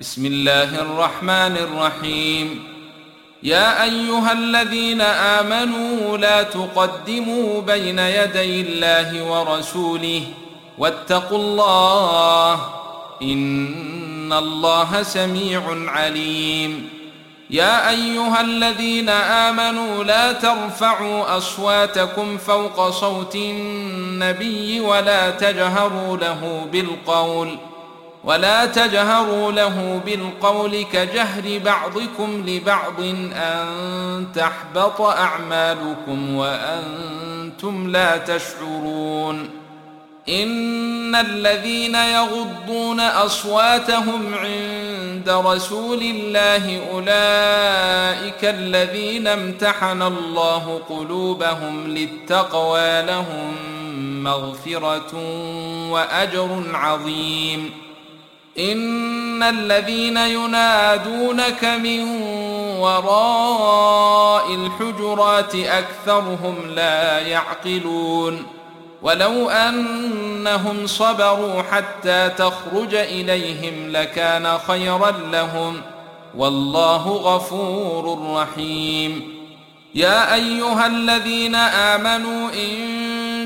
بسم الله الرحمن الرحيم. يا أيها الذين آمنوا لا تقدموا بين يدي الله ورسوله واتقوا الله إن الله سميع عليم. يا أيها الذين آمنوا لا ترفعوا أصواتكم فوق صوت النبي ولا تجهروا له بالقول كجهر بعضكم لبعض أن تحبط أعمالكم وأنتم لا تشعرون. إن الذين يغضون أصواتهم عند رسول الله أولئك الذين امتحن الله قلوبهم للتقوى لهم مغفرة وأجر عظيم. إن الذين ينادونك من وراء الحجرات أكثرهم لا يعقلون. ولو أنهم صبروا حتى تخرج إليهم لكان خيرا لهم والله غفور رحيم. يا أيها الذين آمنوا إن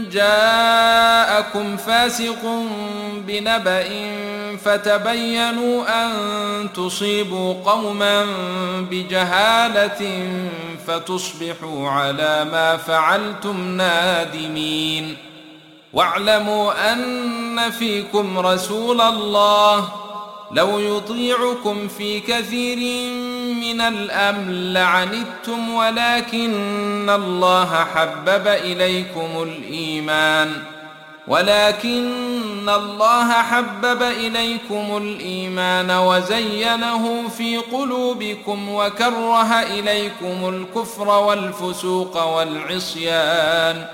جاءكم فاسق بنبأ فتبينوا أن تصيبوا قوما بجهالة فتصبحوا على ما فعلتم نادمين. واعلموا أن فيكم رسول الله لو يطيعكم في كثير من الأمر لعنتم ولكن الله حبب إليكم الإيمان وزينه في قلوبكم وكره إليكم الكفر والفسوق والعصيان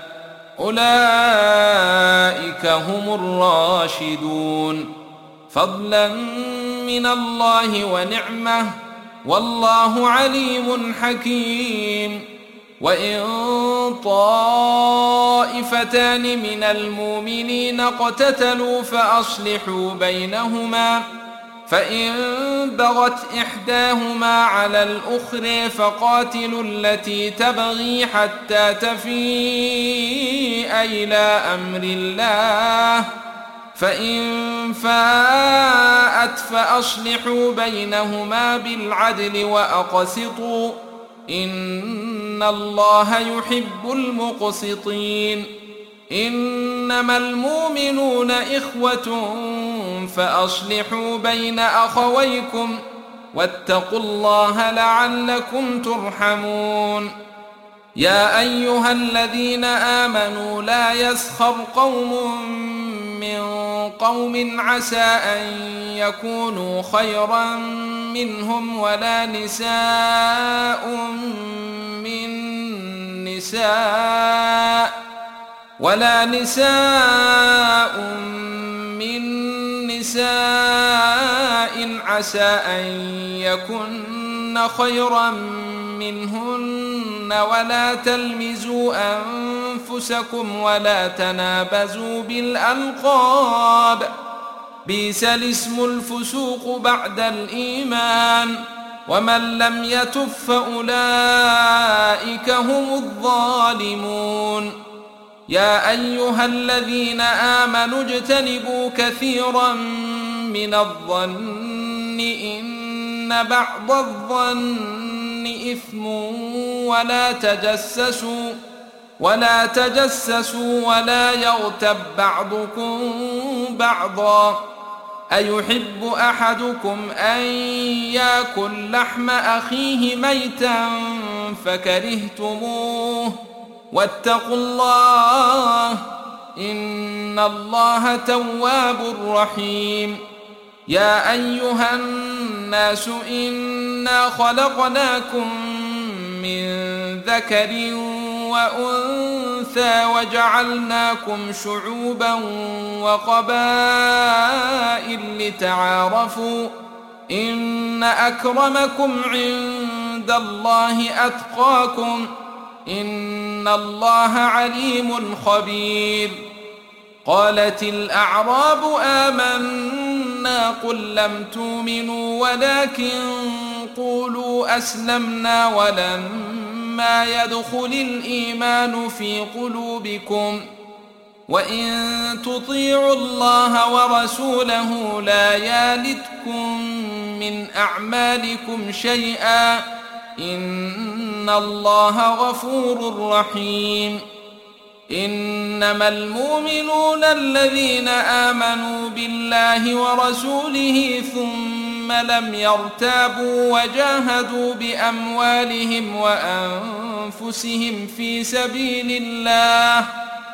أولئك هم الراشدون فضلا من الله ونعمة والله عليم حكيم. وإن طائفتان من المؤمنين اقتتلوا فأصلحوا بينهما فإن بغت إحداهما على الأخرى فقاتلوا التي تبغي حتى تفيء إلى أمر الله فإن فاءت فأصلحوا بينهما بالعدل وأقسطوا إن الله يحب المقسطين. إنما المؤمنون إخوة فأصلحوا بين أخويكم واتقوا الله لعلكم ترحمون. يا أيها الذين آمنوا لا يسخر قوم من قوم عسى أن يكونوا خيرا منهم ولا نساء من نساء عسى أن يكن خيرا منهن ولا تلمزوا أنفسكم ولا تنابزوا بالألقاب بئس الاسم الفسوق بعد الإيمان ومن لم يتب فأولئك هم الظالمون. يا أيها الذين آمنوا اجتنبوا كثيرا من الظن إن بعض الظن إثم ولا تجسسوا ولا يغتب بعضكم بعضا أيحب أحدكم أن يأكل لحم أخيه ميتا فكرهتموه واتقوا الله إن الله تواب رحيم. يا أيها الناس إنا خلقناكم من ذكر وأنثى وجعلناكم شعوبا وقبائل لتعارفوا إن أكرمكم عند الله أتقاكم إن الله عليم خبير. قالت الأعراب آمنا قل لم تؤمنوا ولكن قولوا أسلمنا ولما يدخل الإيمان في قلوبكم وإن تطيعوا الله ورسوله لا يالتكم من أعمالكم شيئا إن الله غفور رحيم إنما المؤمنون الذين آمنوا بالله ورسوله ثم لم يرتابوا وجاهدوا بأموالهم وأنفسهم في سبيل الله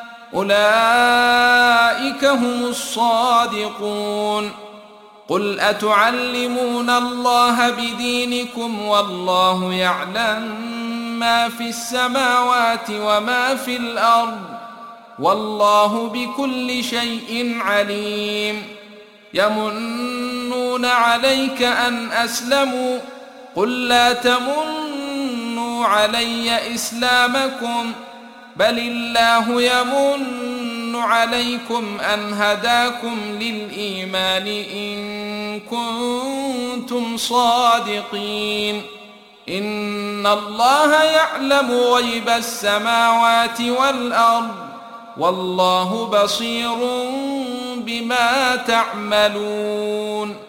أولئك هم الصادقون قل أتعلمون الله بدينكم والله يعلم ما في السماوات وما في الأرض والله بكل شيء عليم يمنون عليك أن أسلموا قل لا تمنوا علي إسلامكم بل الله يمن عليكم أن هداكم للإيمان إن كنتم صادقين إن الله يعلم غيب السماوات والأرض والله بصير بما تعملون